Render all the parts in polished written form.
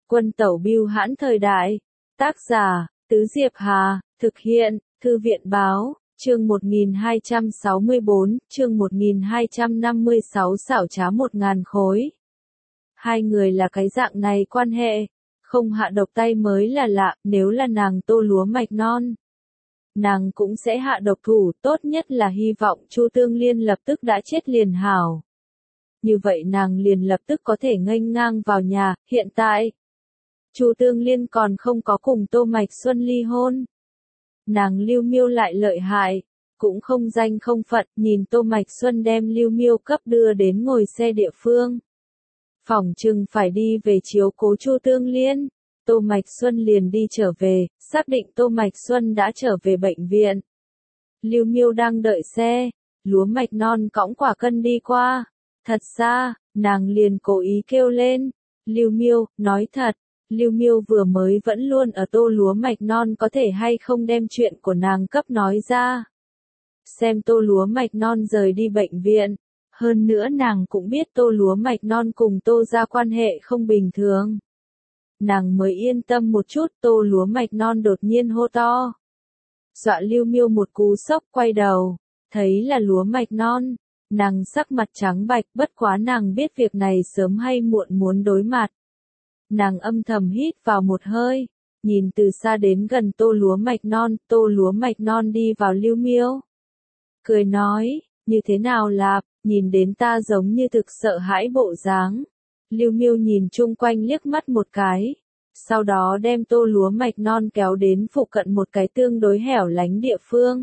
Quân tẩu bưu hãn thời đại. Tác giả, Tứ Diệp Hà, thực hiện, Thư viện báo, chương 1264, chương 1256 xảo trá 1.000 khối. Hai người là cái dạng này quan hệ, không hạ độc tay mới là lạ, nếu là nàng Tô Lúa Mạch Non. Nàng cũng sẽ hạ độc thủ, tốt nhất là hy vọng Chu Tương Liên lập tức đã chết liền hảo. Như vậy nàng liền lập tức có thể nghênh ngang vào nhà, hiện tại. Chu Tương Liên còn không có cùng Tô Mạch Xuân ly hôn. Nàng Lưu Miêu lại lợi hại, cũng không danh không phận, nhìn Tô Mạch Xuân đem Lưu Miêu cấp đưa đến ngồi xe địa phương. Phỏng chừng phải đi về chiếu cố Chu Tương Liên. Tô Mạch Xuân liền đi trở về, xác định Tô Mạch Xuân đã trở về bệnh viện. Lưu Miêu đang đợi xe, Lúa Mạch Non cõng quả cân đi qua. Thật ra, nàng liền cố ý kêu lên. Lưu Miêu, nói thật, Lưu Miêu vừa mới vẫn luôn ở Tô Lúa Mạch Non có thể hay không đem chuyện của nàng cấp nói ra. Xem Tô Lúa Mạch Non rời đi bệnh viện. Hơn nữa nàng cũng biết Tô Lúa Mạch Non cùng Tô gia quan hệ không bình thường. Nàng mới yên tâm một chút. Tô Lúa Mạch Non đột nhiên hô to. Dọa Lưu Miêu một cú sốc, quay đầu, thấy là Lúa Mạch Non. Nàng sắc mặt trắng bạch, bất quá nàng biết việc này sớm hay muộn muốn đối mặt. Nàng âm thầm hít vào một hơi, nhìn từ xa đến gần Tô Lúa Mạch Non. Tô Lúa Mạch Non đi vào Lưu Miêu, cười nói, như thế nào lạp, nhìn đến ta giống như thực sợ hãi bộ dáng. Lưu Miêu nhìn chung quanh liếc mắt một cái, sau đó đem Tô Lúa Mạch Non kéo đến phụ cận một cái tương đối hẻo lánh địa phương.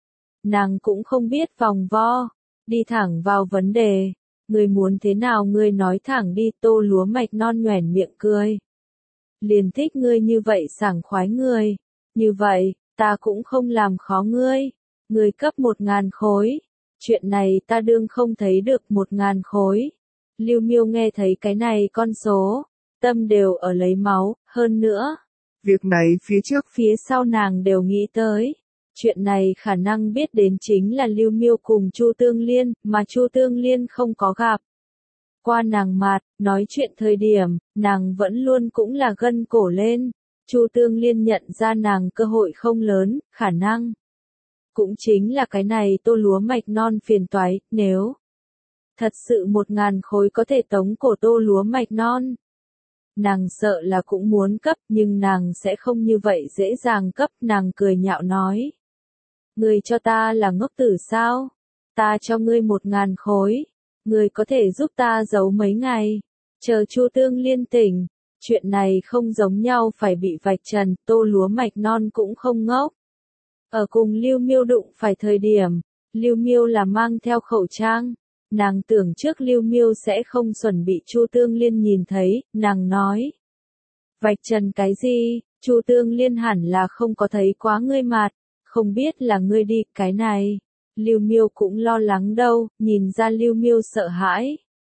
Nàng cũng không biết vòng vo, đi thẳng vào vấn đề. Ngươi muốn thế nào ngươi nói thẳng đi. Tô Lúa Mạch Non nhoẻn miệng cười. Liền thích ngươi như vậy sảng khoái người. Như vậy, ta cũng không làm khó ngươi. Ngươi cấp 1.000 khối. Chuyện này ta đương không thấy được 1.000 khối. Lưu Miêu nghe thấy cái này con số, tâm đều ở lấy máu, hơn nữa. Việc này phía trước, phía sau nàng đều nghĩ tới. Chuyện này khả năng biết đến chính là Lưu Miêu cùng Chu Tương Liên, mà Chu Tương Liên không có gặp qua nàng mặt, nói chuyện thời điểm, nàng vẫn luôn cũng là gân cổ lên. Chu Tương Liên nhận ra nàng cơ hội không lớn, khả năng cũng chính là cái này Tô Lúa Mạch Non phiền toái. Nếu thật sự 1.000 khối có thể tống cổ Tô Lúa Mạch Non, nàng sợ là cũng muốn cấp, nhưng nàng sẽ không như vậy dễ dàng cấp. Nàng cười nhạo nói. Ngươi cho ta là ngốc tử sao? Ta cho ngươi 1.000 khối. Ngươi có thể giúp ta giấu mấy ngày. Chờ Chu Tương Liên tỉnh. Chuyện này không giống nhau phải bị vạch trần. Tô Lúa Mạch Non cũng không ngốc. Ở cùng Lưu Miêu đụng phải thời điểm, Lưu Miêu là mang theo khẩu trang. Nàng tưởng trước Lưu Miêu sẽ không chuẩn bị Chu Tương Liên nhìn thấy. Nàng nói. Vạch trần cái gì? Chu Tương Liên hẳn là không có thấy quá ngươi mặt. Không biết là ngươi đi, cái này. Lưu Miêu cũng lo lắng đâu, nhìn ra Lưu Miêu sợ hãi.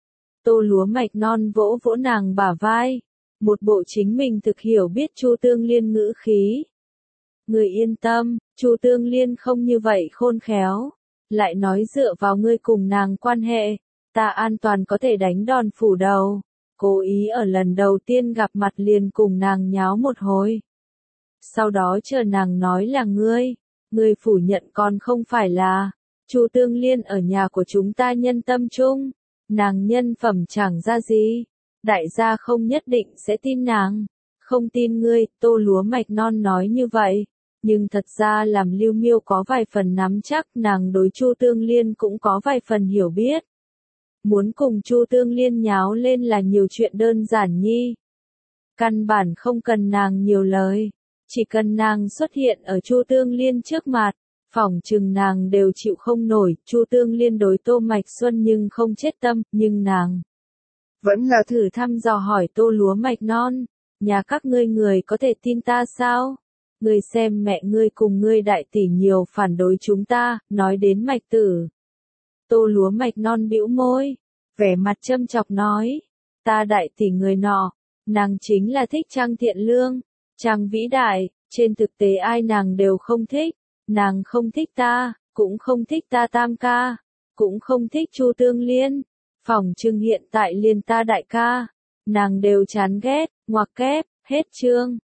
Tô Lúa Mạch Non vỗ vỗ nàng bả vai. Một bộ chính mình thực hiểu biết Chu Tương Liên ngữ khí. Ngươi yên tâm, Chu Tương Liên không như vậy khôn khéo. Lại nói dựa vào ngươi cùng nàng quan hệ, ta an toàn có thể đánh đòn phủ đầu. Cố ý ở lần đầu tiên gặp mặt liền cùng nàng nháo một hồi. Sau đó chờ nàng nói là ngươi phủ nhận còn không phải là. Chu Tương Liên ở nhà của chúng ta nhân tâm chung, nàng nhân phẩm chẳng ra gì. Đại gia không nhất định sẽ tin nàng. Không tin ngươi. Tô Lúa Mạch Non nói như vậy, nhưng thật ra làm Lưu Miêu có vài phần nắm chắc. Nàng đối Chu Tương Liên cũng có vài phần hiểu biết. Muốn cùng Chu Tương Liên nháo lên là nhiều chuyện đơn giản nhi. Căn bản không cần nàng nhiều lời. Chỉ cần nàng xuất hiện ở Chu Tương Liên trước mặt, phỏng chừng nàng đều chịu không nổi. Chu Tương Liên đối Tô Mạch Xuân nhưng không chết tâm, nhưng nàng vẫn là thử thăm dò hỏi Tô Lúa Mạch Non, nhà các ngươi người có thể tin ta sao? Ngươi xem mẹ ngươi cùng ngươi đại tỷ nhiều phản đối chúng ta, nói đến Mạch tử. Tô Lúa Mạch Non bĩu môi, vẻ mặt châm chọc nói, ta đại tỷ người nọ, nàng chính là thích Trang Thiện Lương, Trang vĩ đại, trên thực tế ai nàng đều không thích. Nàng không thích ta, cũng không thích ta tam ca, cũng không thích Chu Tương Liên. Phỏng chừng hiện tại liền ta đại ca, nàng đều chán ghét, ngoặc kép, hết chương.